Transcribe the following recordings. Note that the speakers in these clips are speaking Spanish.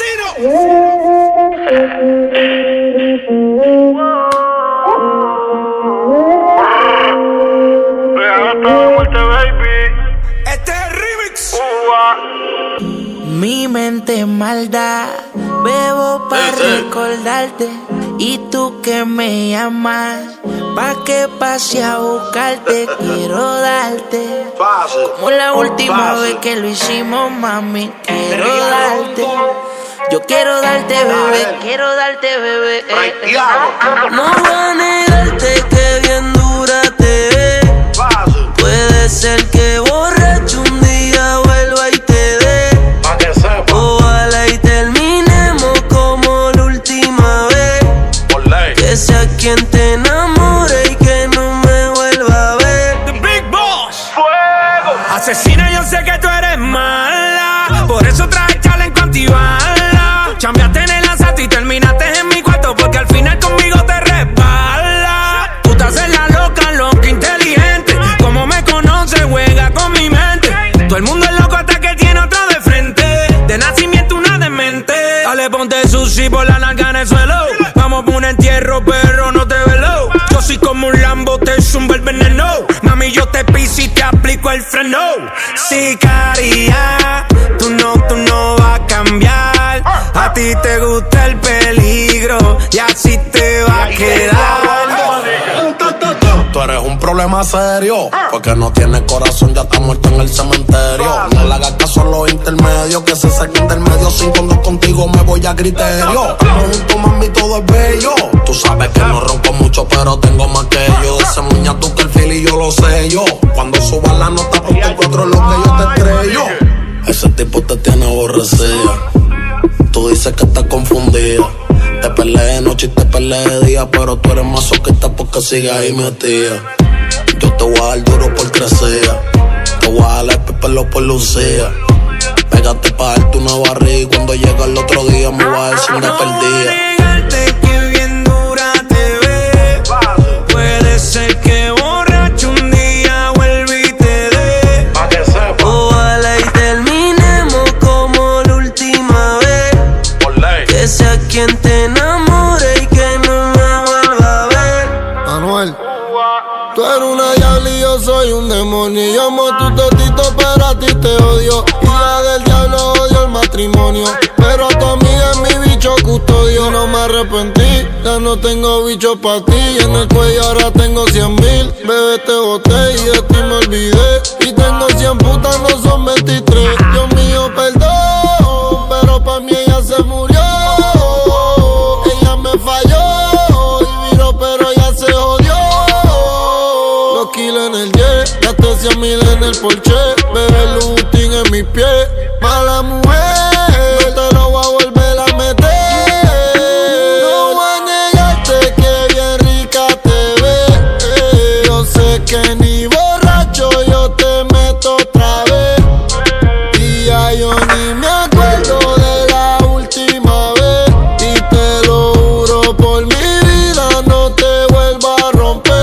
asesino. Este es el remix. Mi mente maldad, bebo para recordarte. Y tú que me llamas, pa' que pase a buscarte. Quiero darte, como la última vez que lo hicimos, mami. Quiero darte, yo quiero darte, bebé. Quiero darte, bebé. No voy a negarte que bien dura te ves. Puede ser que borracho un día vuelva y te dé. Ojalá y terminemos como la última vez. Que sea quien te enamore y que no me vuelva a ver. The Big Boss. Fuego. Asesina, yo sé que tú eres mala, por eso traje chaleco antibala. Chambeaste en el asalto y terminaste en mi cuarto, porque al final conmigo te resbala. Tú te haces la loca, loca, inteligente. Como me conoces, juega con mi mente. Todo el mundo es loco hasta que tiene otro de frente. De nacimiento una demente. Dale, ponte sushi por la nalga en el suelo. Vamos por un entierro, pero no te velo. Yo soy como un Lambo, te zumba el veneno. Mami, yo te piso y te aplico el freno. Sicaria, tú no vas a cambiar. A ti te gusta el peligro y así te va a quedar. Tú eres un problema serio, porque no tienes corazón, ya está muerto en el cementerio. No le hagas caso a los intermedios, que se saquen del medio. Sin cuando contigo me voy a criterio. Junto, mami, todo es bello. Tú sabes que no ronco mucho, pero tengo más que yo. Ese muña tú que el feel y yo lo sé yo. Cuando subas la nota, ponte en cuatro lo que yo te estrello. Ese tipo te tiene aborrecida. Tú dices que estás confundida. Te peleé de noche y te peleé de día, pero tú eres masoquista porque sigues ahí metida. Yo te voy a dar duro por crecer. Te voy a dar pelo por lucía. Pégate pa' darte una barriga y cuando llega el otro día me voy a decir una perdida. Negarte que bien dura te ves. Puede ser que borracho un día vuelva y te dé. Ojalá y terminemos como la última vez. Que sea quien te enamore y que no me vuelva a ver. Anuel, tú eres una diabla y yo soy un demonio. Yo amo tu totito, pero a ti te odio. Hija del diablo, odio el matrimonio. Pero a tu amiga es mi bicho custodio. No me arrepentí, ya no tengo bicho pa' ti. En el cuello ahora tengo 100,000. Bebé, te boté y de ti me olvidé. Y tengo 100 putas, no son 23. Dios mío, perdón, pero pa' mí ella se murió. Ella me falló y viró, pero ya se jodió. Los kilos en el jet, gasté 100,000 en el Porsche. Bebé, Lutin en mis pies. Mala mujer, no te lo voy a volver a meter. No voy a negarte que bien rica te ves. Yo sé que ni borracho yo te meto otra vez. Y ya yo ni me acuerdo de la última vez. Y te lo juro por mi vida, no te vuelvo a romper.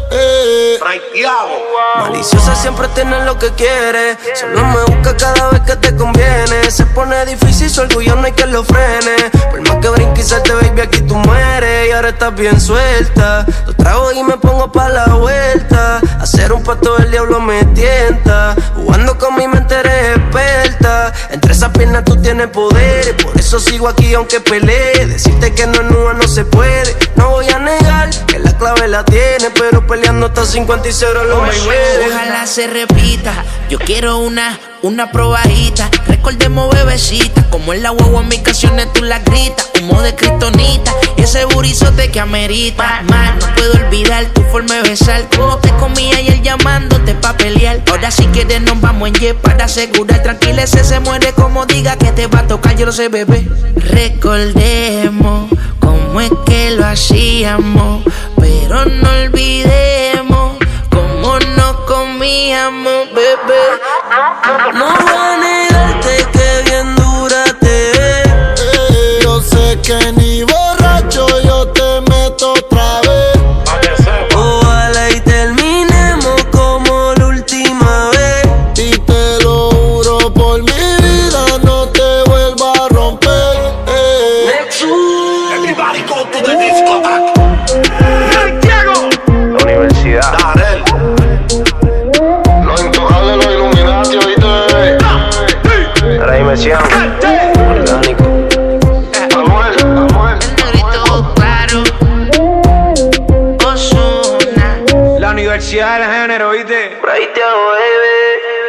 Maliciosa siempre tiene lo que quiere. Solo me busca cada vez que te conviene. Se pone difícil, su orgullo no hay que lo frene. Por más que brinque y salte, baby, aquí tú mueres. Y ahora estás bien suelta. Lo trago y me pongo pa' la vuelta. Hacer un pacto del diablo me tienta. Jugando con mi mente eres experta. Entre esas piernas tú tienes poder. Por eso sigo aquí aunque pelee. Decirte que no es nua no se puede. No voy a negar que la clave la tiene, pero peleando hasta 50 y 0 lo me Ojalá se repita, yo quiero una probadita. Recordemos bebecita, como en la guagua en mis canciones tú la gritas. Humo de kriptonita, ese burizote que amerita. Man, no puedo olvidar tu forma de besar. Como te comía ayer llamándote pa' pelear. Ahora si quieres nos vamos en jet para asegurar. Tranquila, ese se muere como diga que te va a tocar, yo lo sé, bebé. Recordemos cómo es que lo hacíamos, pero no olvidemos cómo nos comíamos, bebé. No voy a negarte que bien dura te ves. Yo sé que ni borracho yo te meto otra vez. Ojalá y terminemos como la última vez. Y te lo juro por mi vida, no te vuelvo a romper. Everybody go to the discotheque. Santiago. La universidad. Darel. Los intocables, los Illuminati, ¿oíste, bebé? La dimensión. Orgánico. Anuel. El negrito claro. Ozuna. La universidad del género, ¿viste? Por ahí te hago, baby.